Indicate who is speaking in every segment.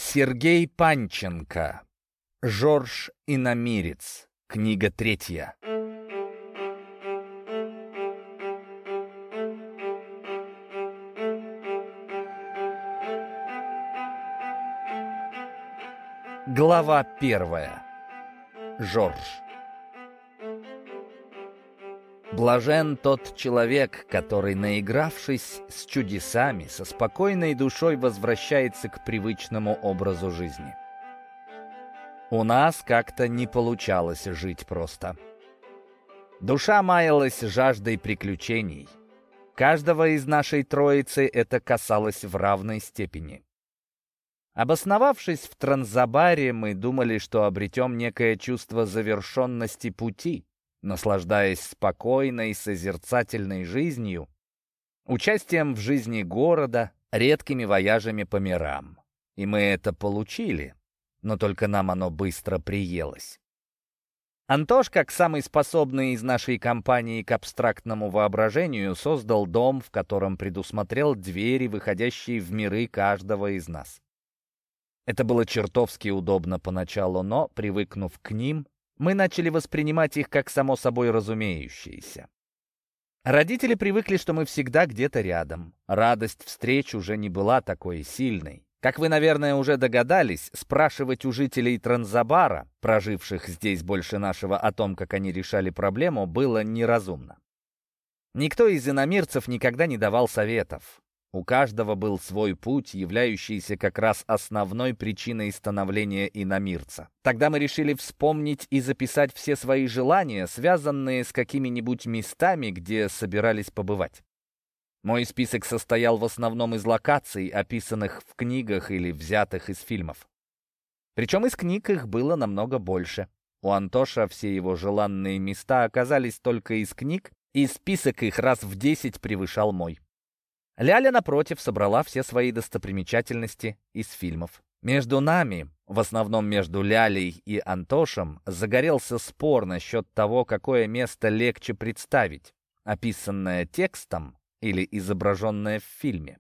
Speaker 1: Сергей Панченко. Жорж Иномирец. Книга 3. Глава 1. Жорж. Блажен тот человек, который, наигравшись с чудесами, со спокойной душой возвращается к привычному образу жизни. У нас как-то не получалось жить просто. Душа маялась жаждой приключений. Каждого из нашей троицы это касалось в равной степени. Обосновавшись в Транзабаре, мы думали, что обретем некое чувство завершенности пути, наслаждаясь спокойной, созерцательной жизнью, участием в жизни города, редкими вояжами по мирам. И мы это получили, но только нам оно быстро приелось. Антош, как самый способный из нашей компании к абстрактному воображению, создал дом, в котором предусмотрел двери, выходящие в миры каждого из нас. Это было чертовски удобно поначалу, но, привыкнув к ним, мы начали воспринимать их как само собой разумеющиеся. Родители привыкли, что мы всегда где-то рядом. Радость встреч уже не была такой сильной. Как вы, наверное, уже догадались, спрашивать у жителей Транзабара, проживших здесь больше нашего, о том, как они решали проблему, было неразумно. Никто из иномирцев никогда не давал советов. У каждого был свой путь, являющийся как раз основной причиной становления иномирца. Тогда мы решили вспомнить и записать все свои желания, связанные с какими-нибудь местами, где собирались побывать. Мой список состоял в основном из локаций, описанных в книгах или взятых из фильмов. Причем из книг их было намного больше. У Антоша все его желанные места оказались только из книг, и список их раз в 10 превышал мой. Ляля, напротив, собрала все свои достопримечательности из фильмов. Между нами, в основном между Лялей и Антошем, загорелся спор насчет того, какое место легче представить, описанное текстом или изображенное в фильме.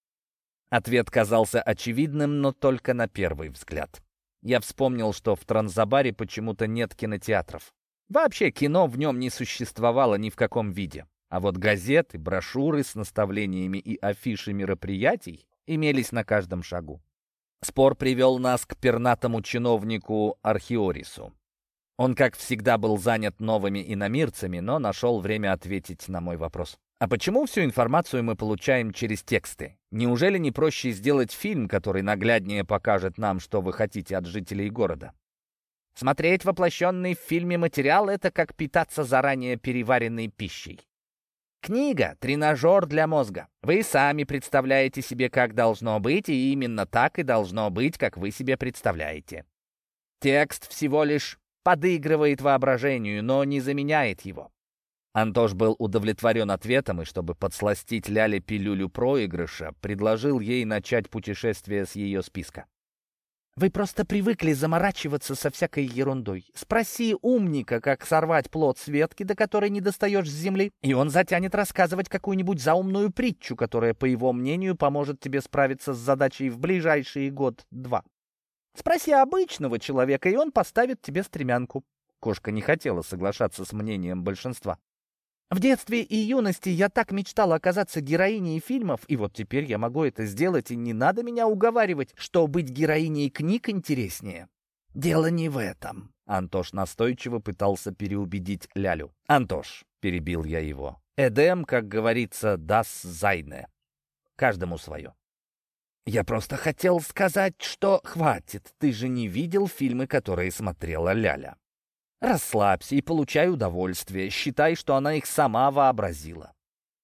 Speaker 1: Ответ казался очевидным, но только на первый взгляд. Я вспомнил, что в Транзабаре почему-то нет кинотеатров. Вообще кино в нем не существовало ни в каком виде. А вот газеты, брошюры с наставлениями и афиши мероприятий имелись на каждом шагу. Спор привел нас к пернатому чиновнику Архиорису. Он, как всегда, был занят новыми иномирцами, но нашел время ответить на мой вопрос. А почему всю информацию мы получаем через тексты? Неужели не проще сделать фильм, который нагляднее покажет нам, что вы хотите от жителей города? Смотреть воплощенный в фильме материал — это как питаться заранее переваренной пищей. Книга — тренажер для мозга. Вы сами представляете себе, как должно быть, и именно так и должно быть, как вы себе представляете. Текст всего лишь подыгрывает воображению, но не заменяет его. Антош был удовлетворен ответом, и чтобы подсластить Ляле пилюлю проигрыша, предложил ей начать путешествие с ее списка. Вы просто привыкли заморачиваться со всякой ерундой. Спроси умника, как сорвать плод с ветки, до которой не достаешь с земли, и он затянет рассказывать какую-нибудь заумную притчу, которая, по его мнению, поможет тебе справиться с задачей в ближайший год-два. Спроси обычного человека, и он поставит тебе стремянку. Кошка не хотела соглашаться с мнением большинства. В детстве и юности я так мечтала оказаться героиней фильмов, и вот теперь я могу это сделать, и не надо меня уговаривать, что быть героиней книг интереснее. Дело не в этом. Антош настойчиво пытался переубедить Лялю. «Антош», — перебил я его, — «Эдем, как говорится, das seine. Каждому свое». «Я просто хотел сказать, что хватит. Ты же не видел фильмы, которые смотрела Ляля. Расслабься и получай удовольствие. Считай, что она их сама вообразила».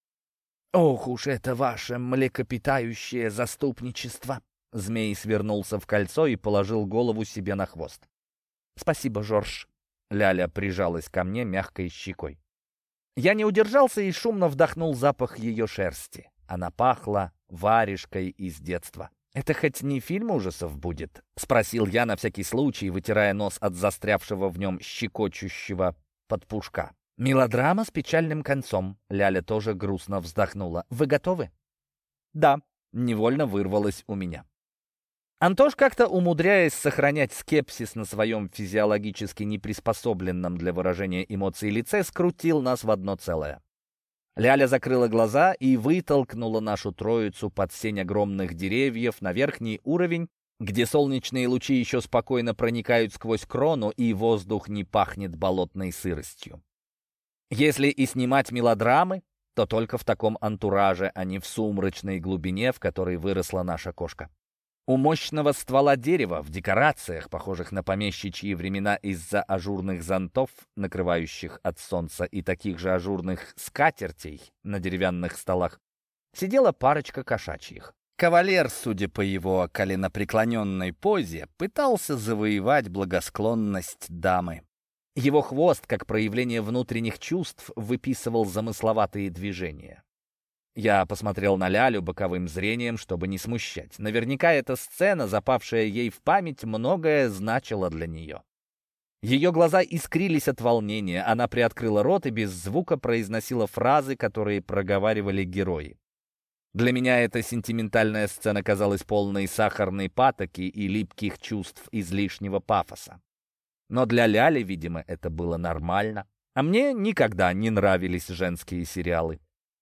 Speaker 1: «Ох уж это ваше млекопитающее заступничество!» Змей свернулся в кольцо и положил голову себе на хвост. «Спасибо, Жорж». Ляля прижалась ко мне мягкой щекой. Я не удержался и шумно вдохнул запах ее шерсти. Она пахла варежкой из детства. «Это хоть не фильм ужасов будет?» — спросил я на всякий случай, вытирая нос от застрявшего в нем щекочущего подпушка. «Мелодрама с печальным концом». Ляля тоже грустно вздохнула. «Вы готовы?» «Да», — невольно вырвалось у меня. Антош, как-то умудряясь сохранять скепсис на своем физиологически неприспособленном для выражения эмоций лице, скрутил нас в одно целое. Ляля закрыла глаза и вытолкнула нашу троицу под сень огромных деревьев на верхний уровень, где солнечные лучи еще спокойно проникают сквозь крону, и воздух не пахнет болотной сыростью. Если и снимать мелодрамы, то только в таком антураже, а не в сумрачной глубине, в которой выросла наша кошка. У мощного ствола дерева, в декорациях, похожих на помещичьи времена из-за ажурных зонтов, накрывающих от солнца, и таких же ажурных скатертей на деревянных столах, сидела парочка кошачьих. Кавалер, судя по его коленопреклоненной позе, пытался завоевать благосклонность дамы. Его хвост, как проявление внутренних чувств, выписывал замысловатые движения. Я посмотрел на Лялю боковым зрением, чтобы не смущать. Наверняка эта сцена, запавшая ей в память, многое значила для нее. Ее глаза искрились от волнения, она приоткрыла рот и без звука произносила фразы, которые проговаривали герои. Для меня эта сентиментальная сцена казалась полной сахарной патоки и липких чувств излишнего пафоса. Но для Ляли, видимо, это было нормально. А мне никогда не нравились женские сериалы.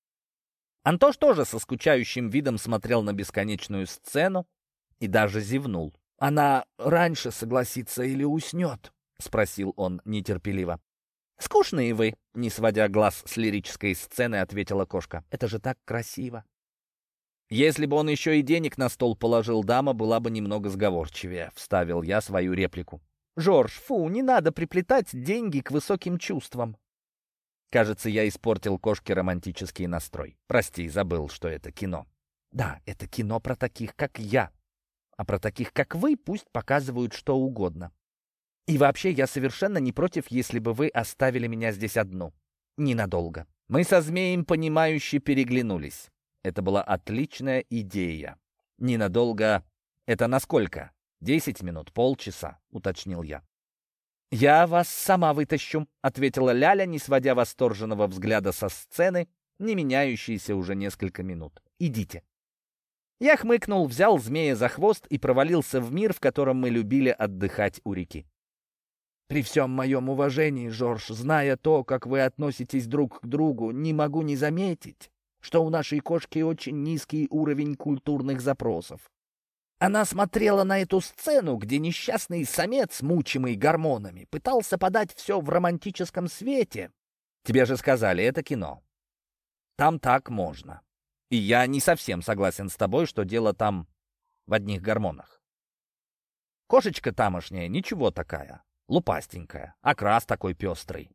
Speaker 1: Антош тоже со скучающим видом смотрел на бесконечную сцену и даже зевнул. «Она раньше согласится или уснет?» — спросил он нетерпеливо. «Скучные вы», — не сводя глаз с лирической сцены, ответила кошка. «Это же так красиво». «Если бы он еще и денег на стол положил, дама была бы немного сговорчивее», — вставил я свою реплику. «Жорж, фу, не надо приплетать деньги к высоким чувствам». Кажется, я испортил кошке романтический настрой. Прости, забыл, что это кино. Да, это кино про таких, как я. А про таких, как вы, пусть показывают что угодно. И вообще, я совершенно не против, если бы вы оставили меня здесь одну. Ненадолго. Мы со змеем, понимающе переглянулись. Это была отличная идея. Ненадолго — это насколько? 10 минут, полчаса, уточнил я. «Я вас сама вытащу», — ответила Ляля, не сводя восторженного взгляда со сцены, не меняющейся уже несколько минут. «Идите». Я хмыкнул, взял змея за хвост и провалился в мир, в котором мы любили отдыхать у реки. «При всем моем уважении, Жорж, зная то, как вы относитесь друг к другу, не могу не заметить, что у нашей кошки очень низкий уровень культурных запросов. Она смотрела на эту сцену, где несчастный самец, мучимый гормонами, пытался подать все в романтическом свете. Тебе же сказали, это кино. Там так можно. И я не совсем согласен с тобой, что дело там в одних гормонах. Кошечка тамошняя ничего такая, лупастенькая, окрас такой пестрый.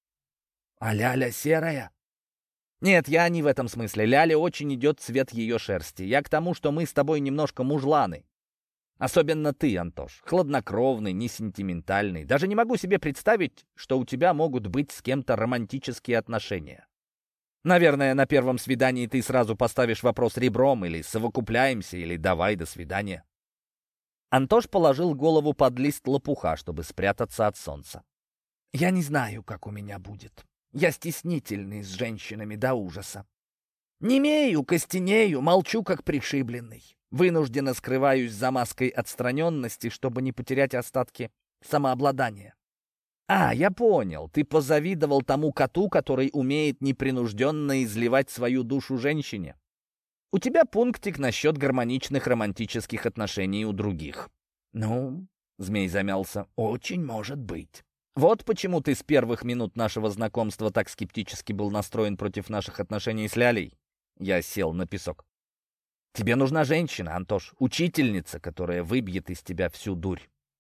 Speaker 1: А Ляля серая? Нет, я не в этом смысле. Ляле очень идет цвет ее шерсти. Я к тому, что мы с тобой немножко мужланы. Особенно ты, Антош. Хладнокровный, не сентиментальный. Даже не могу себе представить, что у тебя могут быть с кем-то романтические отношения. Наверное, на первом свидании ты сразу поставишь вопрос ребром, или совокупляемся, или давай, до свидания. Антош положил голову под лист лопуха, чтобы спрятаться от солнца. Я не знаю, как у меня будет. Я стеснительный с женщинами до ужаса. Немею, костенею, молчу, как пришибленный. Вынужденно скрываюсь за маской отстраненности, чтобы не потерять остатки самообладания. Я понял, ты позавидовал тому коту, который умеет непринужденно изливать свою душу женщине. У тебя пунктик насчет гармоничных романтических отношений у других. Ну, змей замялся, очень может быть. Вот почему ты с первых минут нашего знакомства так скептически был настроен против наших отношений с Лялей. Я сел на песок. Тебе нужна женщина, Антош, учительница, которая выбьет из тебя всю дурь.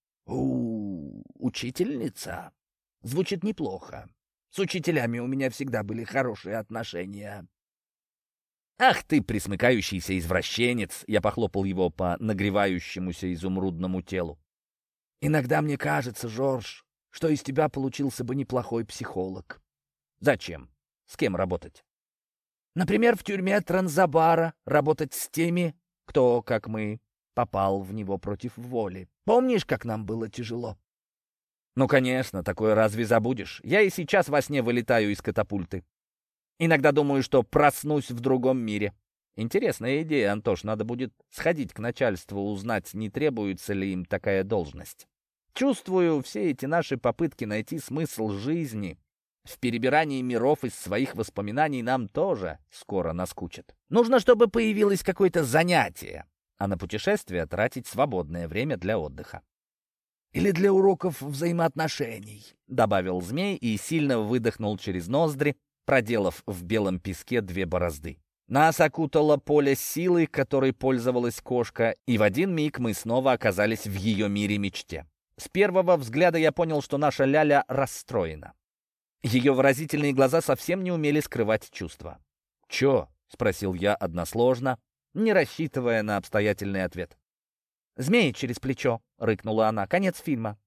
Speaker 1: Учительница? Звучит неплохо. С учителями у меня всегда были хорошие отношения. Ах ты, присмыкающийся извращенец! Я похлопал его по нагревающемуся изумрудному телу. Иногда мне кажется, Жорж, что из тебя получился бы неплохой психолог. Зачем? С кем работать? Например, в тюрьме Транзабара работать с теми, кто, как мы, попал в него против воли. Помнишь, как нам было тяжело? Ну, конечно, такое разве забудешь? Я и сейчас во сне вылетаю из катапульты. Иногда думаю, что проснусь в другом мире. Интересная идея, Антош. Надо будет сходить к начальству, узнать, не требуется ли им такая должность. Чувствую, все эти наши попытки найти смысл жизни в перебирании миров из своих воспоминаний нам тоже скоро наскучат. Нужно, чтобы появилось какое-то занятие, а на путешествие тратить свободное время для отдыха.
Speaker 2: «Или для уроков взаимоотношений»,
Speaker 1: — добавил змей и сильно выдохнул через ноздри, проделав в белом песке 2 борозды. Нас окутало поле силы, которой пользовалась кошка, и в один миг мы снова оказались в ее мире-мечте. С первого взгляда я понял, что наша Ляля расстроена. Ее выразительные глаза совсем не умели скрывать чувства. «Чё?» — спросил я односложно, не рассчитывая на обстоятельный ответ.
Speaker 2: «Змеи через плечо», — рыкнула она. «Конец фильма».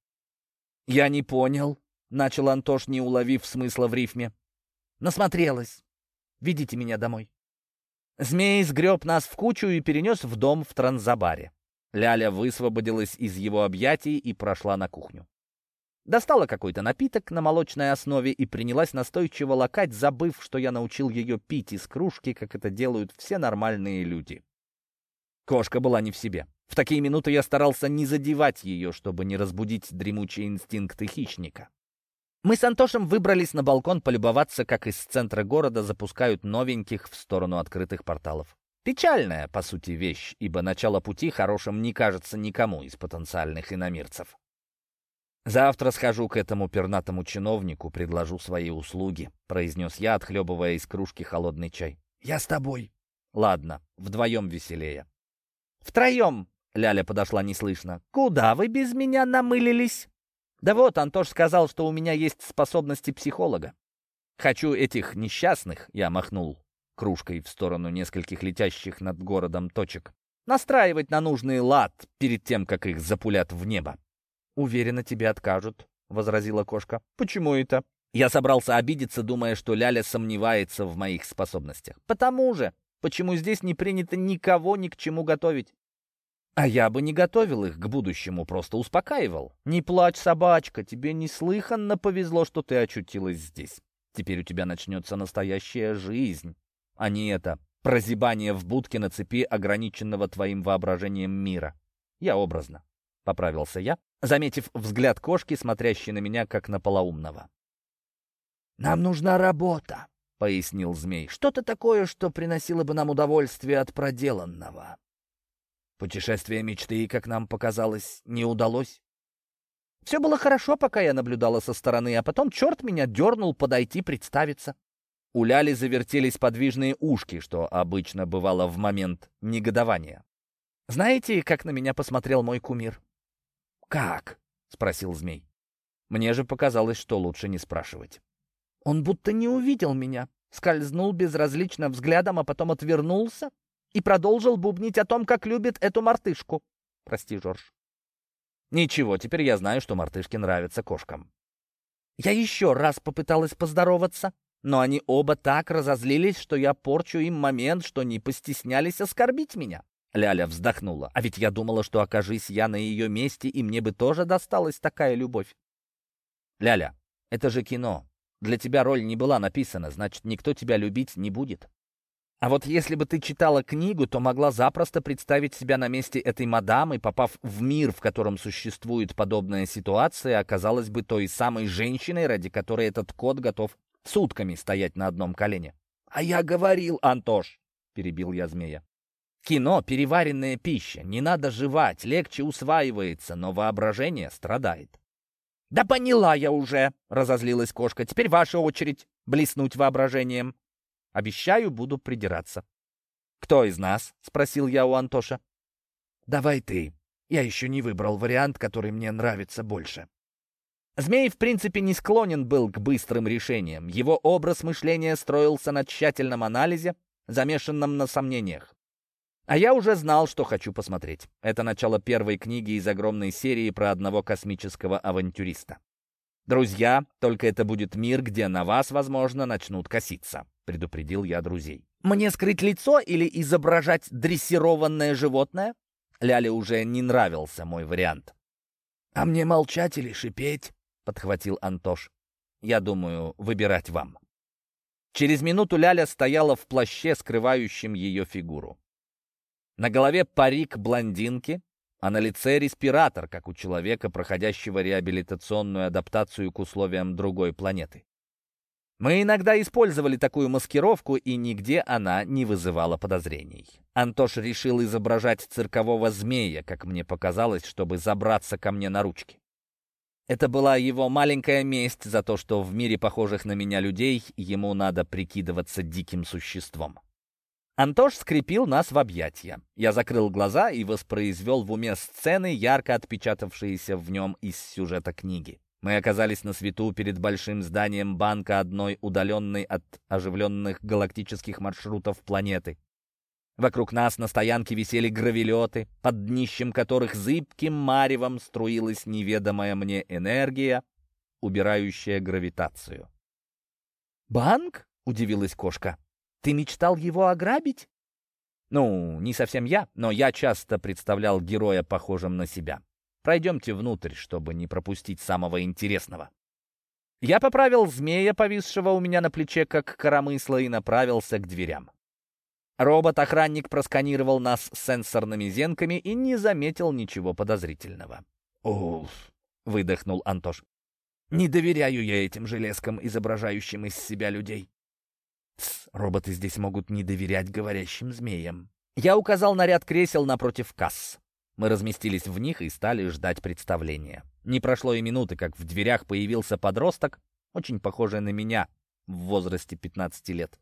Speaker 1: «Я не понял», — начал Антош, не уловив смысла в рифме.
Speaker 2: «Насмотрелась. Ведите меня домой».
Speaker 1: Змей сгреб нас в кучу и перенес в дом в Транзабаре. Ляля высвободилась из его объятий и прошла на кухню. Достала какой-то напиток на молочной основе и принялась настойчиво лакать, забыв, что я научил ее пить из кружки, как это делают все нормальные люди. Кошка была не в себе. В такие минуты я старался не задевать ее, чтобы не разбудить дремучие инстинкты хищника. Мы с Антошем выбрались на балкон полюбоваться, как из центра города запускают новеньких в сторону открытых порталов. Печальная, по сути, вещь, ибо начало пути хорошим не кажется никому из потенциальных иномирцев. «Завтра схожу к этому пернатому чиновнику, предложу свои услуги», — произнес я, отхлебывая из кружки холодный чай.
Speaker 2: «Я с тобой».
Speaker 1: «Ладно, вдвоем веселее».
Speaker 2: «Втроем»,
Speaker 1: — Ляля подошла неслышно.
Speaker 2: «Куда вы без меня намылились?»
Speaker 1: «Да вот, Антош сказал, что у меня есть способности психолога. Хочу этих несчастных», — я махнул кружкой в сторону нескольких летящих над городом точек, «настраивать на нужный лад перед тем, как их запулят в небо».
Speaker 2: «Уверена, тебе откажут», — возразила кошка.
Speaker 1: «Почему это?» Я собрался обидеться, думая, что Ляля сомневается в моих способностях. «Потому же, почему здесь не принято никого ни к чему готовить?» А я бы не готовил их к будущему, просто успокаивал. «Не плачь, собачка, тебе неслыханно повезло, что ты очутилась здесь. Теперь у тебя начнется настоящая жизнь, а не это прозябание в будке на цепи, ограниченного твоим воображением мира. Я образно», — поправился я, заметив взгляд кошки, смотрящей на меня, как на полоумного.
Speaker 2: «Нам нужна работа», — пояснил змей. «Что-то такое, что приносило бы нам удовольствие от проделанного».
Speaker 1: Путешествие мечты, как нам показалось, не удалось.
Speaker 2: Все было хорошо, пока я наблюдала со стороны, а потом черт меня дернул подойти представиться.
Speaker 1: У Ляли завертелись подвижные ушки, что обычно бывало в момент негодования.
Speaker 2: Знаете, как на меня посмотрел мой кумир?
Speaker 1: «Как?» — спросил змей. Мне же показалось, что лучше не спрашивать.
Speaker 2: Он будто не увидел меня, скользнул безразлично взглядом, а потом отвернулся и продолжил бубнить о том, как любит эту мартышку. Прости, Жорж.
Speaker 1: Ничего, теперь я знаю, что мартышки нравятся кошкам.
Speaker 2: Я еще раз попыталась поздороваться, но они оба так разозлились, что я порчу им момент, что не постеснялись оскорбить меня.
Speaker 1: Ляля вздохнула. А ведь я думала, что окажись я на ее месте, и мне бы тоже досталась такая любовь. Ляля, это же кино. Для тебя роль не была написана, значит, никто тебя любить не будет. А вот если бы ты читала книгу, то могла запросто представить себя на месте этой мадам и, попав в мир, в котором существует подобная ситуация, оказалась бы той самой женщиной, ради которой этот кот готов сутками стоять на одном колене.
Speaker 2: «А я говорил,
Speaker 1: Антош!» — перебил я змея. «Кино — переваренная пища, не надо жевать, легче усваивается, но воображение страдает».
Speaker 2: «Да поняла я уже!» — разозлилась кошка. «Теперь ваша очередь блеснуть воображением».
Speaker 1: Обещаю, буду придираться. «Кто из нас?» — спросил я у Антоша.
Speaker 2: «Давай ты. Я еще не выбрал вариант, который мне нравится больше».
Speaker 1: Змей, в принципе, не склонен был к быстрым решениям. Его образ мышления строился на тщательном анализе, замешанном на сомнениях. А я уже знал, что хочу посмотреть. Это начало первой книги из огромной серии про одного космического авантюриста. «Друзья, только это будет мир, где на вас, возможно, начнут коситься», — предупредил я друзей.
Speaker 2: «Мне скрыть лицо или изображать дрессированное животное?»
Speaker 1: Ляле уже не нравился мой вариант.
Speaker 2: «А мне молчать или шипеть?» — подхватил Антош.
Speaker 1: «Я думаю, выбирать вам». Через минуту Ляля стояла в плаще, скрывающем ее фигуру. На голове парик блондинки, а на лице респиратор, как у человека, проходящего реабилитационную адаптацию к условиям другой планеты. Мы иногда использовали такую маскировку, и нигде она не вызывала подозрений. Антош решил изображать циркового змея, как мне показалось, чтобы забраться ко мне на ручки. Это была его маленькая месть за то, что в мире похожих на меня людей ему надо прикидываться диким существом. Антош скрепил нас в объятия. Я закрыл глаза и воспроизвел в уме сцены, ярко отпечатавшиеся в нем из сюжета книги. Мы оказались на свету перед большим зданием банка одной удаленной от оживленных галактических маршрутов планеты. Вокруг нас на стоянке висели гравелеты, под днищем которых зыбким маревом струилась неведомая мне энергия, убирающая гравитацию.
Speaker 2: «Банк?» — удивилась кошка. «Ты мечтал его ограбить?»
Speaker 1: Ну, не совсем я, но я часто представлял героя похожим на себя. Пройдемте внутрь, чтобы не пропустить самого интересного. Я поправил змея, повисшего у меня на плече, как коромысло, и направился к дверям. Робот-охранник просканировал нас сенсорными зенками и не заметил ничего подозрительного. «Уф!» — выдохнул Антош. «Не доверяю я этим железкам, изображающим из себя людей». «Тсс, роботы здесь могут не доверять говорящим змеям». Я указал на ряд кресел напротив касс. Мы разместились в них и стали ждать представления. Не прошло и минуты, как в дверях появился подросток, очень похожий на меня, в возрасте 15 лет.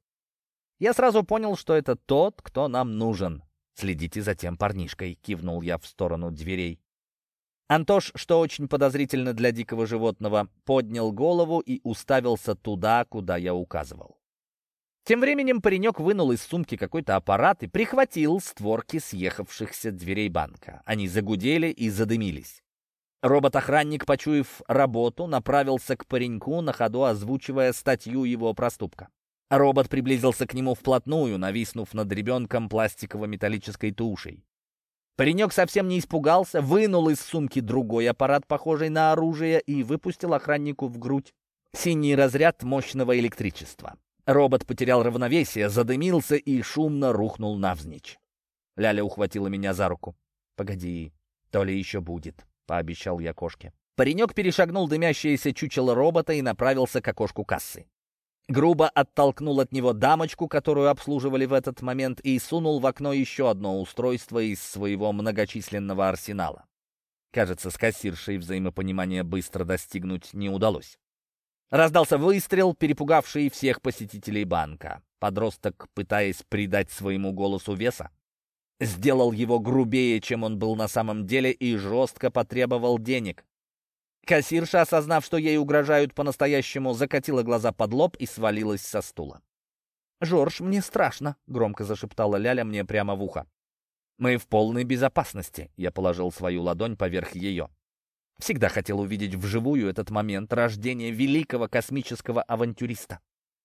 Speaker 1: Я сразу понял, что это тот, кто нам нужен. «Следите за тем парнишкой», — кивнул я в сторону дверей. Антош, что очень подозрительно для дикого животного, поднял голову и уставился туда, куда я указывал. Тем временем паренек вынул из сумки какой-то аппарат и прихватил створки съехавшихся дверей банка. Они загудели и задымились. Робот-охранник, почуяв работу, направился к пареньку, на ходу озвучивая статью его проступка. Робот приблизился к нему вплотную, нависнув над ребенком пластиково-металлической тушей. Паренек совсем не испугался, вынул из сумки другой аппарат, похожий на оружие, и выпустил охраннику в грудь синий разряд мощного электричества. Робот потерял равновесие, задымился и шумно рухнул навзничь. Ляля ухватила меня за руку. «Погоди, то ли еще будет», — пообещал я кошке. Паренек перешагнул дымящееся чучело робота и направился к окошку кассы. Грубо оттолкнул от него дамочку, которую обслуживали в этот момент, и сунул в окно еще одно устройство из своего многочисленного арсенала. Кажется, с кассиршей взаимопонимания быстро достигнуть не удалось. Раздался выстрел, перепугавший всех посетителей банка. Подросток, пытаясь придать своему голосу веса, сделал его грубее, чем он был на самом деле, и жестко потребовал денег. Кассирша, осознав, что ей угрожают по-настоящему, закатила глаза под лоб и свалилась со стула. «Жорж, мне страшно», — громко зашептала Ляля мне прямо в ухо. «Мы в полной безопасности», — я положил свою ладонь поверх ее. Всегда хотел увидеть вживую этот момент рождения великого космического авантюриста.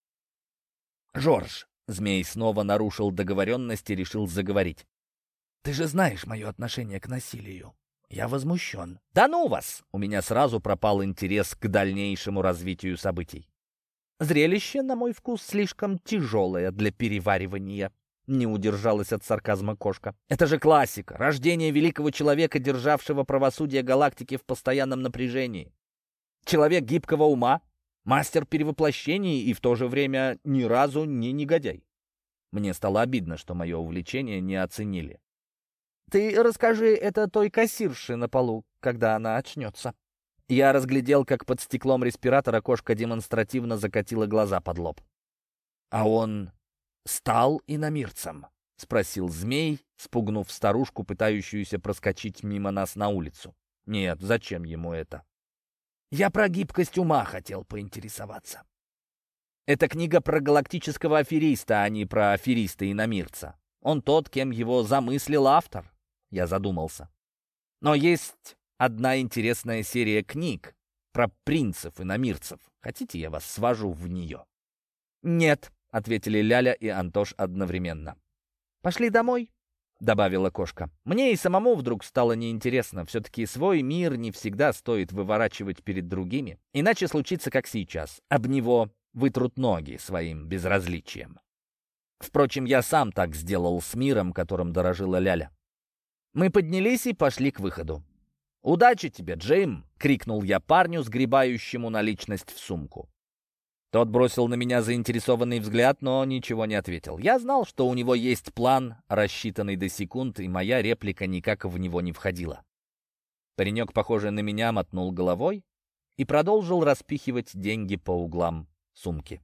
Speaker 1: «Жорж», — змей снова нарушил договоренность и решил заговорить. «Ты же знаешь мое отношение к насилию. Я возмущен». «Да ну вас!» — у меня сразу пропал интерес к дальнейшему развитию событий. «Зрелище, на мой вкус, слишком тяжелое для переваривания», — не удержалась от сарказма кошка. «Это же классика! Рождение великого человека, державшего правосудие галактики в постоянном напряжении. Человек гибкого ума, мастер перевоплощений и в то же время ни разу не негодяй». Мне стало обидно, что мое увлечение не оценили. «Ты расскажи это той кассирше на полу, когда она очнется». Я разглядел, как под стеклом респиратора кошка демонстративно закатила глаза под лоб. «А он стал иномирцем?» — спросил змей, спугнув старушку, пытающуюся проскочить мимо нас на улицу. «Нет, зачем ему это?» «Я про гибкость ума хотел поинтересоваться». «Это книга про галактического афериста, а не про афериста-иномирца. Он тот, кем его замыслил автор». Я задумался. «Но есть одна интересная серия книг про принцев-иномирцев. Хотите, я вас свожу в нее?» «Нет», — ответили Ляля и Антош одновременно. «Пошли домой», — добавила кошка. Мне и самому вдруг стало неинтересно. Все-таки свой мир не всегда стоит выворачивать перед другими. Иначе случится, как сейчас. Об него вытрут ноги своим безразличием. Впрочем, я сам так сделал с миром, которым дорожила Ляля. Мы поднялись и пошли к выходу. «Удачи тебе, Джейм!» — крикнул я парню, сгребающему наличность в сумку. Тот бросил на меня заинтересованный взгляд, но ничего не ответил. Я знал, что у него есть план, рассчитанный до секунд, и моя реплика никак в него не входила. Паренек, похожий на меня, мотнул головой и продолжил распихивать деньги по углам сумки.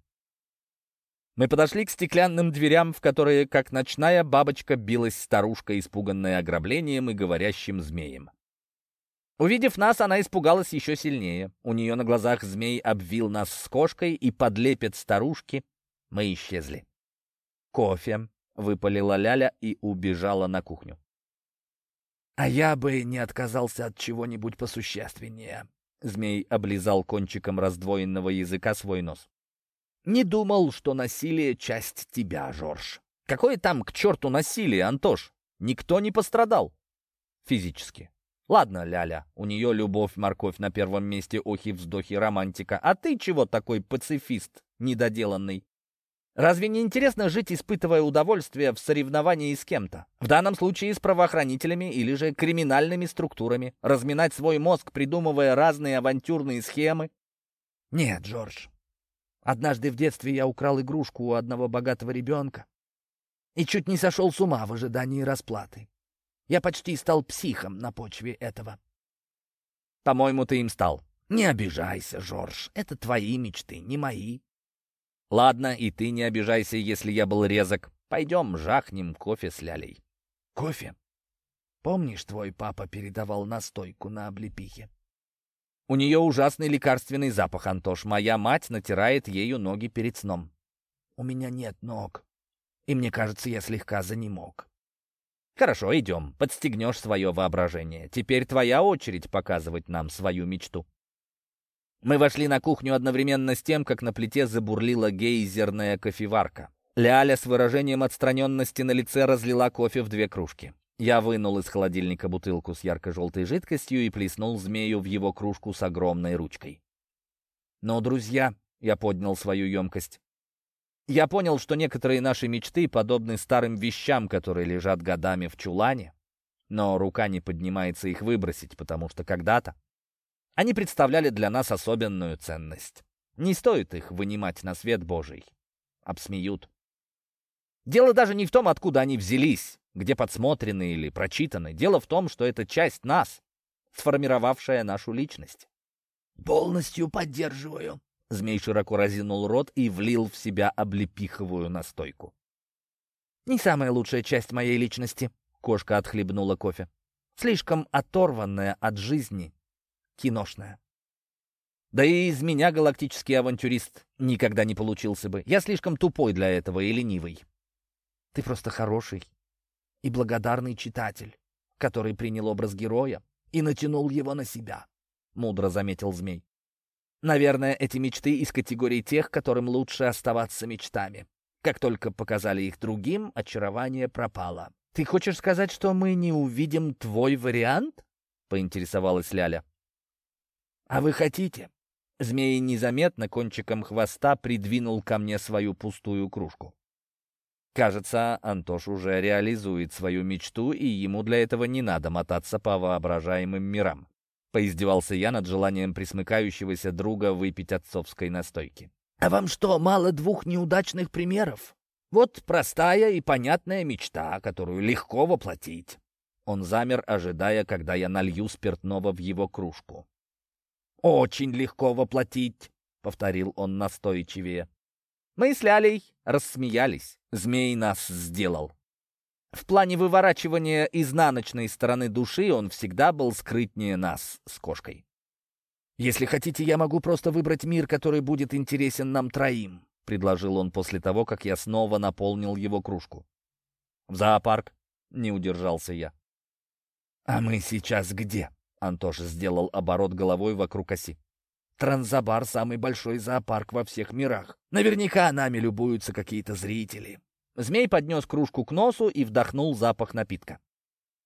Speaker 1: Мы подошли к стеклянным дверям, в которые, как ночная бабочка, билась старушка, испуганная ограблением и говорящим змеем. Увидев нас, она испугалась еще сильнее. У нее на глазах змей обвил нас с кошкой, и под лепет старушки мы исчезли. «Кофе», — выпалила Ляля и убежала на кухню.
Speaker 2: «А я бы не отказался от чего-нибудь посущественнее», — змей облизал кончиком раздвоенного языка свой нос. «Не думал, что насилие — часть тебя, Жорж».
Speaker 1: «Какое там к черту насилие, Антош? Никто не пострадал. Физически. Ладно, Ляля, у нее любовь-морковь на первом месте, охи-вздохи, романтика. А ты чего такой пацифист недоделанный? Разве не интересно жить, испытывая удовольствие в соревновании с кем-то? В данном случае с правоохранителями или же криминальными структурами. Разминать свой мозг, придумывая разные авантюрные схемы?
Speaker 2: Нет, Джордж. Однажды в детстве я украл игрушку у одного богатого ребенка и чуть не сошел с ума в ожидании расплаты. Я почти стал психом на почве этого.
Speaker 1: По-моему, ты им стал.
Speaker 2: Не обижайся, Жорж. Это твои мечты, не мои.
Speaker 1: Ладно, и ты не обижайся, если я был резок. Пойдем, жахнем кофе с Лялей.
Speaker 2: Кофе? Помнишь, твой папа передавал настойку на облепихе?
Speaker 1: У нее ужасный лекарственный запах, Антош. Моя мать натирает ею ноги перед сном.
Speaker 2: У меня нет ног, и мне кажется, я слегка занемог.
Speaker 1: Хорошо, идем. Подстегнешь свое воображение. Теперь твоя очередь показывать нам свою мечту. Мы вошли на кухню одновременно с тем, как на плите забурлила гейзерная кофеварка. Ляля с выражением отстраненности на лице разлила кофе в 2 кружки. Я вынул из холодильника бутылку с ярко-желтой жидкостью и плеснул змею в его кружку с огромной ручкой. «Ну, друзья», — я поднял свою емкость, — «я понял, что некоторые наши мечты подобны старым вещам, которые лежат годами в чулане, но рука не поднимается их выбросить, потому что когда-то они представляли для нас особенную ценность. Не стоит их вынимать на свет Божий. Обсмеют. Дело даже не в том, откуда они взялись, где подсмотрены или прочитаны. Дело в том, что это часть нас, сформировавшая нашу личность».
Speaker 2: «Полностью поддерживаю».
Speaker 1: Змей широко разинул рот и влил в себя облепиховую настойку.
Speaker 2: «Не самая лучшая часть моей личности», — кошка отхлебнула кофе. «Слишком оторванная от жизни, киношная».
Speaker 1: «Да и из меня галактический авантюрист никогда не получился бы. Я слишком тупой для этого и ленивый».
Speaker 2: «Ты просто хороший и благодарный читатель, который принял образ героя и натянул его на себя», — мудро заметил змей. «Наверное, эти мечты из категории тех, которым лучше оставаться мечтами. Как только показали их другим, очарование пропало». «Ты хочешь сказать, что мы не увидим твой вариант?» — поинтересовалась Ляля. «А вы хотите?» Змей незаметно кончиком хвоста придвинул ко мне свою пустую кружку. Кажется, Антош уже реализует свою мечту, и ему для этого не надо мотаться по воображаемым мирам. Поиздевался я над желанием присмыкающегося друга выпить отцовской настойки. «А вам что, мало 2 неудачных примеров? Вот простая и понятная мечта, которую легко воплотить». Он замер, ожидая, когда я налью спиртного в его кружку. «Очень легко воплотить», — повторил он настойчивее. Мы с Лялей рассмеялись. Змей нас сделал. В плане выворачивания изнаночной стороны души он всегда был скрытнее нас с кошкой. «Если хотите, я могу просто выбрать мир, который будет интересен нам троим», — предложил он после того, как я снова наполнил его кружку. «В зоопарк?» — не удержался я. «А мы сейчас где?» — Антош сделал оборот головой вокруг оси. «Транзабар — самый большой зоопарк во всех мирах. Наверняка нами любуются какие-то зрители». Змей поднес кружку к носу и вдохнул запах напитка.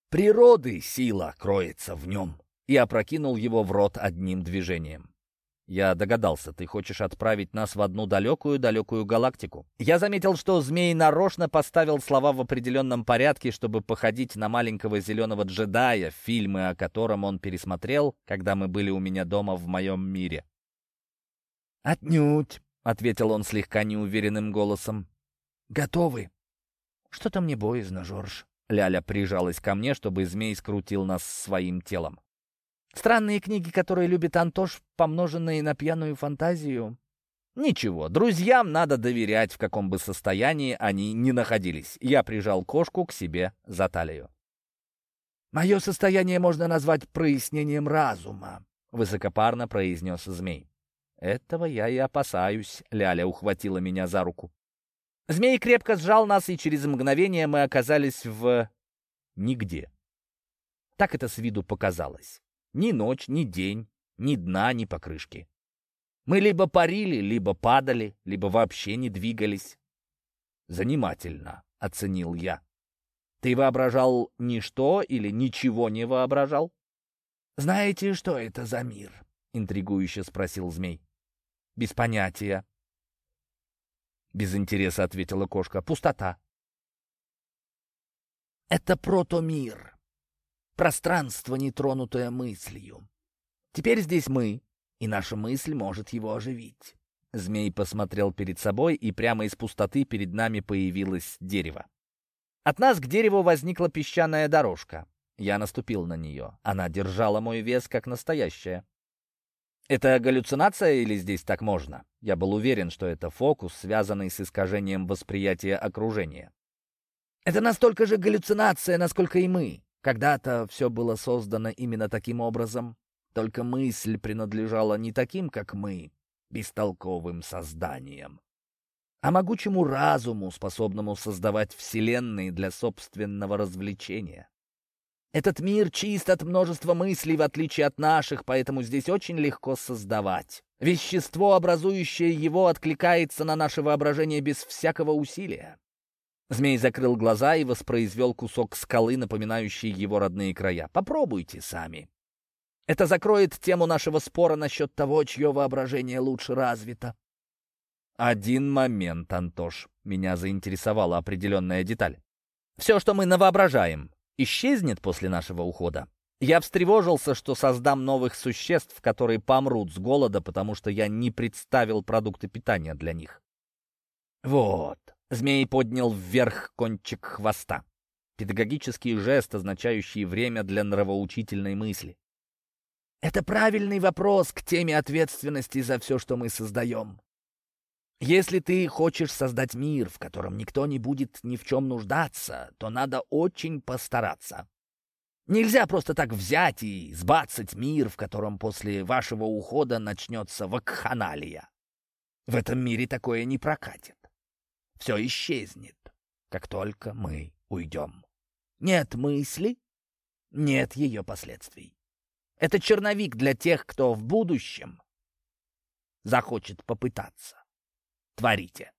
Speaker 2: «Природы сила кроется в нем», и опрокинул его в рот одним движением.
Speaker 1: Я догадался, ты хочешь отправить нас в одну далекую-далекую галактику. Я заметил, что змей нарочно поставил слова в определенном порядке, чтобы походить на маленького зеленого джедая, фильмы о котором он пересмотрел, когда мы были у меня дома в моем мире.
Speaker 2: «Отнюдь», — ответил он слегка неуверенным голосом. «Готовы?» «Что-то мне боязно, Жорж».
Speaker 1: Ляля прижалась ко мне, чтобы змей скрутил нас своим телом.
Speaker 2: «Странные книги, которые любит Антош, помноженные на пьяную фантазию».
Speaker 1: Ничего, друзьям надо доверять, в каком бы состоянии они ни находились. Я прижал кошку к себе за талию.
Speaker 2: «Мое состояние можно назвать прояснением разума», — высокопарно произнес змей.
Speaker 1: «Этого я и опасаюсь», — Ляля ухватила меня за руку. Змей крепко сжал нас, и через мгновение мы оказались в... нигде. Так это с виду показалось. Ни ночь, ни день, ни дна, ни покрышки. Мы либо парили, либо падали, либо вообще не двигались. «Занимательно», — оценил я. «Ты воображал ничто или ничего не воображал?»
Speaker 2: «Знаете, что это за мир?» — интригующе спросил змей.
Speaker 1: «Без понятия». Без интереса ответила кошка. «Пустота».
Speaker 2: «Это протомир. Пространство, нетронутое мыслью. Теперь здесь мы, и наша мысль может его оживить».
Speaker 1: Змей посмотрел перед собой, и прямо из пустоты перед нами появилось дерево. От нас к дереву возникла песчаная дорожка. Я наступил на нее. Она держала мой вес как настоящая. Это галлюцинация или здесь так можно? Я был уверен, что это фокус, связанный с искажением восприятия окружения.
Speaker 2: «Это настолько же галлюцинация, насколько и мы. Когда-то все было создано именно таким образом, только мысль принадлежала не таким, как мы, бестолковым созданиям, а могучему разуму, способному создавать вселенные для собственного развлечения. Этот мир чист от множества мыслей, в отличие от наших, поэтому здесь очень легко создавать. Вещество, образующее его, откликается на наше воображение без всякого усилия». Змей закрыл глаза и воспроизвел кусок скалы, напоминающий его родные края. «Попробуйте сами. Это закроет тему нашего спора насчет того, чье воображение лучше развито». «Один момент, Антош. Меня заинтересовала определенная деталь. Все, что мы навоображаем, исчезнет после нашего ухода. Я встревожился, что создам новых существ, которые помрут с голода, потому что я не представил продукты питания для них». «Вот». Змей поднял вверх кончик хвоста. Педагогический жест, означающий время для нравоучительной мысли. «Это правильный вопрос к теме ответственности за все, что мы создаем. Если ты хочешь создать мир, в котором никто не будет ни в чем нуждаться, то надо очень постараться. Нельзя просто так взять и сбацать мир, в котором после вашего ухода начнется вакханалия. В этом мире такое не прокатит. Все исчезнет, как только мы уйдем. Нет мысли, нет ее последствий. Это черновик для тех, кто в будущем захочет попытаться. Творите».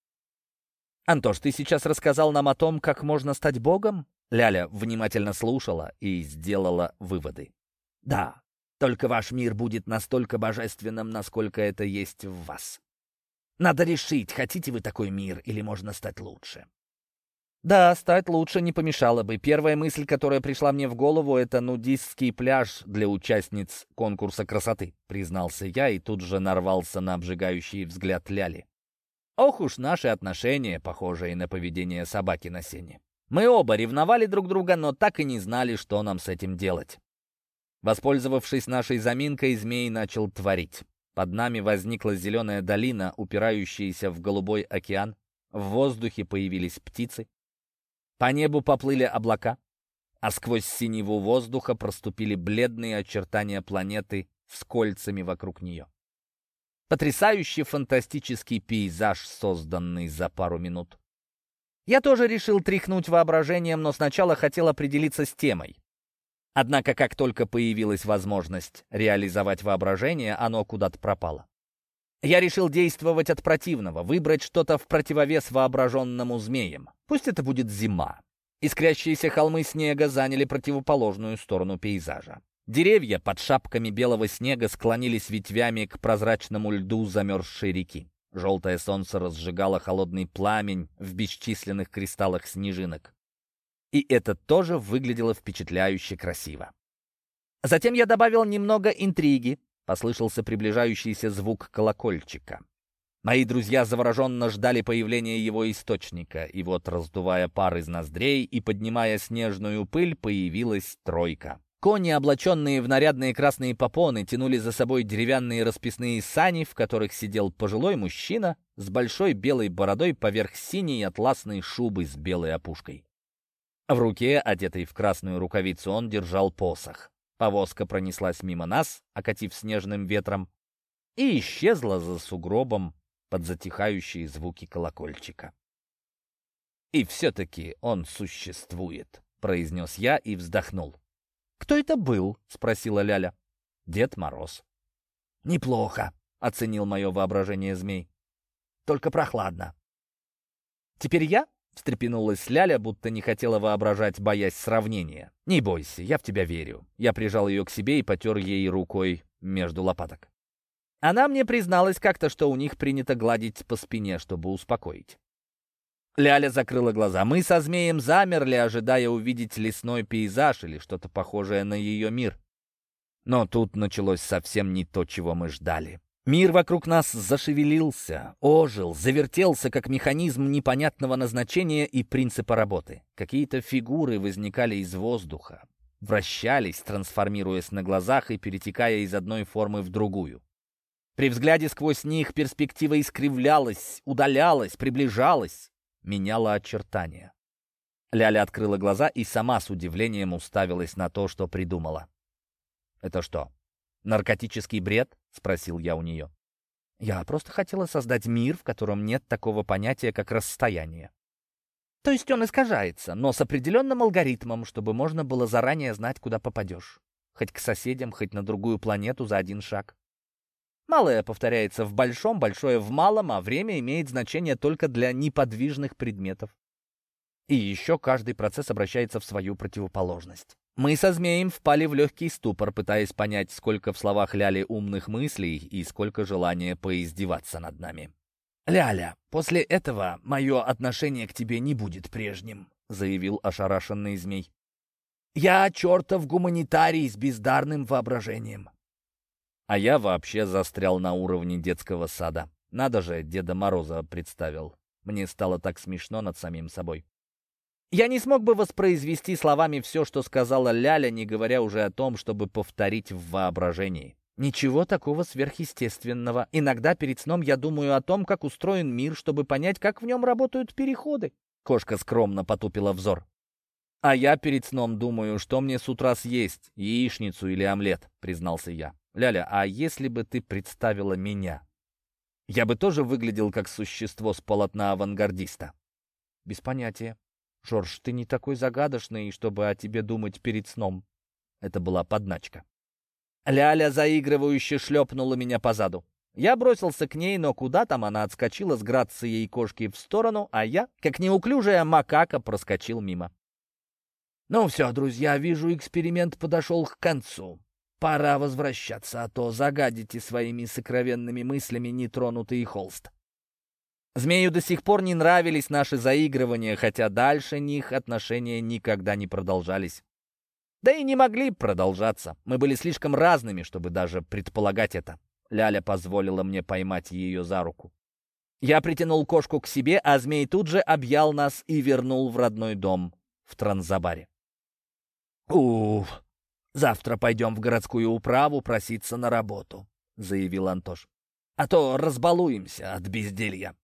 Speaker 2: «Антош, ты сейчас рассказал нам о том, как можно стать Богом?» Ляля внимательно слушала и сделала выводы. «Да, только ваш мир будет настолько божественным, насколько это есть в вас. Надо решить, хотите вы такой мир или можно стать лучше». «Да, стать лучше не помешало бы. Первая мысль, которая пришла мне в голову, это нудистский пляж для участниц конкурса красоты», признался я и тут же нарвался на обжигающий взгляд Ляли. Ох уж наши отношения, похожие на поведение собаки на сене. Мы оба ревновали друг друга, но так и не знали, что нам с этим делать. Воспользовавшись нашей заминкой, змей начал творить. Под нами возникла зеленая долина, упирающаяся в голубой океан. В воздухе появились птицы. По небу поплыли облака, а сквозь синеву воздуха проступили бледные очертания планеты с кольцами вокруг нее. Потрясающий фантастический пейзаж, созданный за пару минут. Я тоже решил тряхнуть воображением, но сначала хотел определиться с темой. Однако, как только появилась возможность реализовать воображение, оно куда-то пропало. Я решил действовать от противного, выбрать что-то в противовес воображенному змеем. Пусть это будет зима. Искрящиеся холмы снега заняли противоположную сторону пейзажа.
Speaker 1: Деревья под шапками белого снега склонились ветвями к прозрачному льду замерзшей реки. Желтое солнце разжигало холодный пламень в бесчисленных кристаллах снежинок. И это тоже выглядело впечатляюще красиво. Затем я добавил немного интриги. Послышался приближающийся звук колокольчика. Мои друзья завороженно ждали появления его источника, и вот, раздувая пар из ноздрей и поднимая снежную пыль, появилась тройка. Кони, облаченные в нарядные красные попоны, тянули за собой деревянные расписные сани, в которых сидел пожилой мужчина с большой белой бородой поверх синей атласной шубы с белой опушкой. В руке, одетой в красную рукавицу, он держал посох. Повозка пронеслась мимо нас, окатив снежным ветром, и исчезла за сугробом под затихающие звуки колокольчика. «И все-таки он существует», — произнес я и вздохнул. «Кто это был?» — спросила Ляля. «Дед Мороз». «Неплохо», — оценил мое воображение змей. «Только прохладно». «Теперь я?» — встрепенулась Ляля, будто не хотела воображать, боясь сравнения. «Не бойся, я в тебя верю». Я прижал ее к себе и потер ей рукой между лопаток. Она мне призналась как-то, что у них принято гладить по спине, чтобы успокоить. Ляля закрыла глаза. Мы со змеем замерли, ожидая увидеть лесной пейзаж или что-то похожее на ее мир. Но тут началось совсем не то, чего мы ждали. Мир вокруг нас зашевелился, ожил, завертелся, как механизм непонятного назначения и принципа работы. Какие-то фигуры возникали из воздуха, вращались, трансформируясь на глазах и перетекая из одной формы в другую. При взгляде сквозь них перспектива искривлялась, удалялась, приближалась, меняла очертания. Ляля открыла глаза и сама с удивлением уставилась на то, что придумала. «Это что, наркотический бред?» — спросил я у нее. «Я просто хотела создать мир, в котором нет такого понятия, как расстояние. То есть он искажается, но с определенным алгоритмом, чтобы можно было заранее знать, куда попадешь. Хоть к соседям, хоть на другую планету за один шаг. Малое повторяется в большом, большое в малом, а время имеет значение только для неподвижных предметов. И еще каждый процесс обращается в свою противоположность». Мы со змеем впали в легкий ступор, пытаясь понять, сколько в словах Ляли умных мыслей и сколько желания поиздеваться над нами. «Ляля, после этого мое отношение к тебе не будет прежним», — заявил ошарашенный змей. «Я чертов гуманитарий с бездарным воображением». А я вообще застрял на уровне детского сада. Надо же, Деда Мороза представил. Мне стало так смешно над самим собой. Я не смог бы воспроизвести словами все, что сказала Ляля, не говоря уже о том, чтобы повторить в воображении. Ничего такого сверхъестественного. Иногда перед сном я думаю о том, как устроен мир, чтобы понять, как в нем работают переходы. Кошка скромно потупила взор. А я перед сном думаю, что мне с утра съесть, яичницу или омлет, признался я. Ляля, а если бы ты представила меня? Я бы тоже выглядел как существо с полотна авангардиста. Без понятия. «Жорж, ты не такой загадочный, чтобы о тебе думать перед сном». Это была подначка. Ляля заигрывающе шлепнула меня по заду. Я бросился к ней, но куда там она отскочила с грацией кошки в сторону, а я, как неуклюжая макака, проскочил мимо. «Ну все, друзья, вижу, эксперимент подошел к концу. Пора возвращаться, а то загадите своими сокровенными мыслями нетронутый холст». Змею до сих пор не нравились наши заигрывания, хотя дальше них отношения никогда не продолжались. Да и не могли продолжаться. Мы были слишком разными, чтобы даже предполагать это. Ляля позволила мне поймать ее за руку. Я притянул кошку к себе, а змей тут же объял нас и вернул в родной дом, в Транзабаре. «Уф, завтра пойдем в городскую управу проситься на работу», — заявил Антош. «А то разбалуемся от безделья».